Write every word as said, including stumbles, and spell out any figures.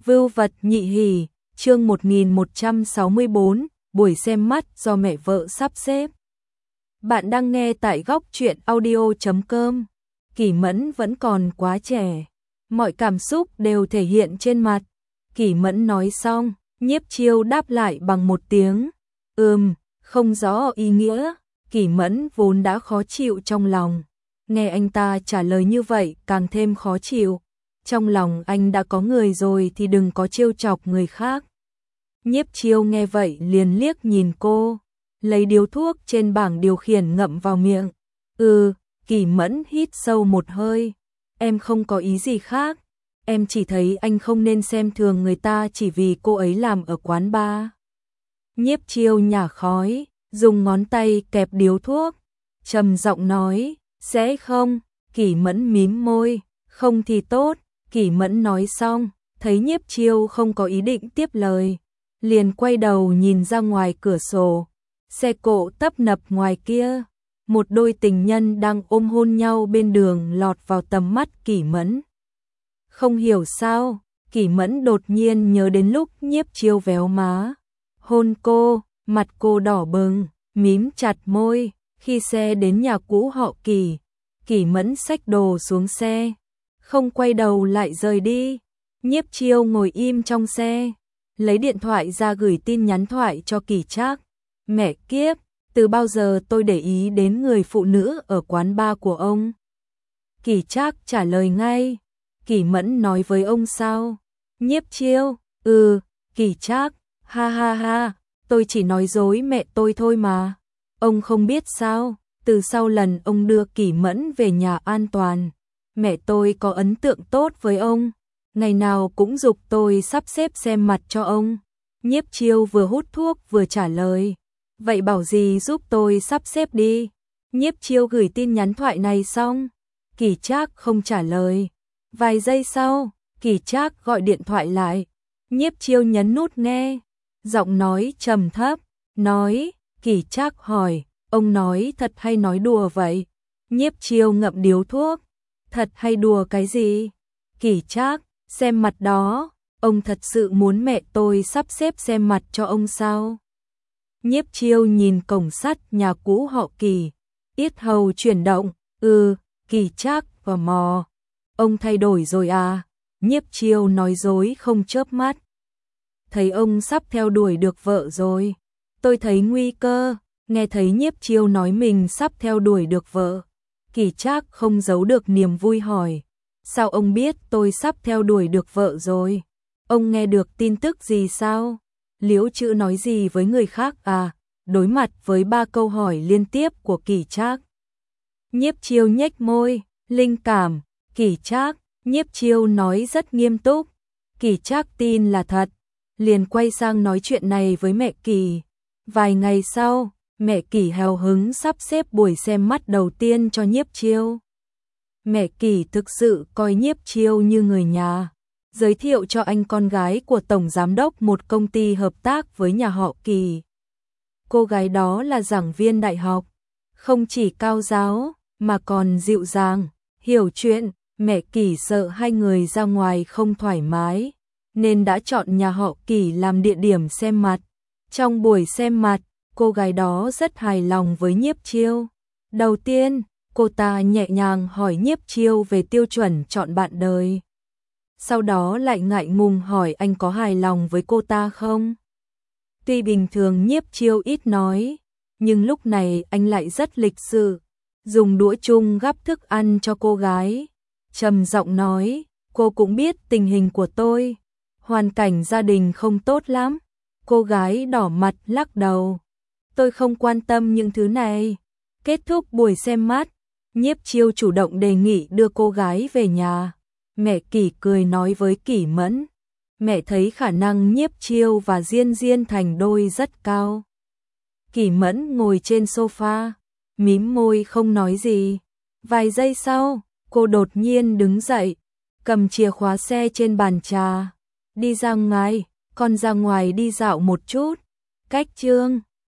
Vưu vật nhị hỷ, chương một nghìn một trăm sáu mươi bốn, buổi xem mắt do mẹ vợ sắp xếp. Bạn đang nghe tại góc truyện audio chấm com. Kỷ Mẫn vẫn còn quá trẻ, mọi cảm xúc đều thể hiện trên mặt. Kỷ Mẫn nói xong, Nhiếp Chiêu đáp lại bằng một tiếng ừm, không rõ ý nghĩa. Kỷ Mẫn vốn đã khó chịu trong lòng, nghe anh ta trả lời như vậy càng thêm khó chịu. Trong lòng anh đã có người rồi thì đừng có trêu chọc người khác. Nhiếp Chiêu nghe vậy liền liếc nhìn cô, lấy điếu thuốc trên bảng điều khiển ngậm vào miệng. Ừ, Kỷ Mẫn hít sâu một hơi. Em không có ý gì khác. Em chỉ thấy anh không nên xem thường người ta chỉ vì cô ấy làm ở quán bar. Nhiếp Chiêu nhả khói, dùng ngón tay kẹp điếu thuốc, trầm giọng nói, sẽ không? Kỷ Mẫn mím môi, không thì tốt. Kỷ Mẫn nói xong, thấy Nhiếp Chiêu không có ý định tiếp lời, liền quay đầu nhìn ra ngoài cửa sổ. Xe cộ tấp nập ngoài kia, một đôi tình nhân đang ôm hôn nhau bên đường lọt vào tầm mắt Kỷ Mẫn. Không hiểu sao, Kỷ Mẫn đột nhiên nhớ đến lúc Nhiếp Chiêu véo má, hôn cô, mặt cô đỏ bừng, mím chặt môi. Khi xe đến nhà cũ họ Kỷ, Kỷ Mẫn xách đồ xuống xe, không quay đầu lại rời đi. Nhiếp Chiêu ngồi im trong xe, lấy điện thoại ra gửi tin nhắn thoại cho Kỷ Trác. Mẹ kiếp, từ bao giờ tôi để ý đến người phụ nữ ở quán bar của ông? Kỷ Trác trả lời ngay, Kỷ Mẫn nói với ông sao? Nhiếp Chiêu, ừ. Kỷ Trác, ha ha ha, tôi chỉ nói dối mẹ tôi thôi mà. Ông không biết sao, từ sau lần ông đưa Kỷ Mẫn về nhà an toàn, mẹ tôi có ấn tượng tốt với ông, ngày nào cũng giục tôi sắp xếp xem mặt cho ông. Nhiếp Chiêu vừa hút thuốc vừa trả lời, vậy bảo gì giúp tôi sắp xếp đi. Nhiếp Chiêu gửi tin nhắn thoại này xong, Kỷ Trác không trả lời. Vài giây sau, Kỷ Trác gọi điện thoại lại, Nhiếp Chiêu nhấn nút nghe, giọng nói trầm thấp, nói. Kỷ Trác hỏi, ông nói thật hay nói đùa vậy? Nhiếp Chiêu ngậm điếu thuốc, thật hay đùa cái gì? Kỷ Trác, xem mặt đó, ông thật sự muốn mẹ tôi sắp xếp xem mặt cho ông sao? Nhiếp Chiêu nhìn cổng sắt nhà cũ họ Kỷ, yết hầu chuyển động, ừ. Kỷ Trác và mò, ông thay đổi rồi à? Nhiếp Chiêu nói dối không chớp mắt, thấy ông sắp theo đuổi được vợ rồi. Tôi thấy nguy cơ. Nghe thấy Nhiếp Chiêu nói mình sắp theo đuổi được vợ, Kỷ Trác không giấu được niềm vui hỏi, sao ông biết tôi sắp theo đuổi được vợ rồi? Ông nghe được tin tức gì sao? Liễu Trữ nói gì với người khác à? Đối mặt với ba câu hỏi liên tiếp của Kỷ Trác, Nhiếp Chiêu nhếch môi, linh cảm. Kỷ Trác, Nhiếp Chiêu nói rất nghiêm túc. Kỷ Trác tin là thật, liền quay sang nói chuyện này với mẹ Kỷ. Vài ngày sau, mẹ Kỷ hào hứng sắp xếp buổi xem mắt đầu tiên cho Nhiếp Chiêu. Mẹ Kỷ thực sự coi Nhiếp Chiêu như người nhà, giới thiệu cho anh con gái của tổng giám đốc một công ty hợp tác với nhà họ Kỷ. Cô gái đó là giảng viên đại học, không chỉ cao giáo mà còn dịu dàng, hiểu chuyện. Mẹ Kỷ sợ hai người ra ngoài không thoải mái, nên đã chọn nhà họ Kỷ làm địa điểm xem mặt. Trong buổi xem mặt, cô gái đó rất hài lòng với Nhiếp Chiêu. Đầu tiên, cô ta nhẹ nhàng hỏi Nhiếp Chiêu về tiêu chuẩn chọn bạn đời. Sau đó lại ngại ngùng hỏi anh có hài lòng với cô ta không. Tuy bình thường Nhiếp Chiêu ít nói, nhưng lúc này anh lại rất lịch sự, dùng đũa chung gắp thức ăn cho cô gái. Trầm giọng nói, cô cũng biết tình hình của tôi, hoàn cảnh gia đình không tốt lắm. Cô gái đỏ mặt lắc đầu, tôi không quan tâm những thứ này. Kết thúc buổi xem mắt, Nhiếp Chiêu chủ động đề nghị đưa cô gái về nhà. Mẹ Kỷ cười nói với Kỷ Mẫn, mẹ thấy khả năng Nhiếp Chiêu và Diên Diên thành đôi rất cao. Kỷ Mẫn ngồi trên sofa, mím môi không nói gì. Vài giây sau, cô đột nhiên đứng dậy, cầm chìa khóa xe trên bàn trà, đi ra ngoài. Con ra ngoài đi dạo một chút. Cách chương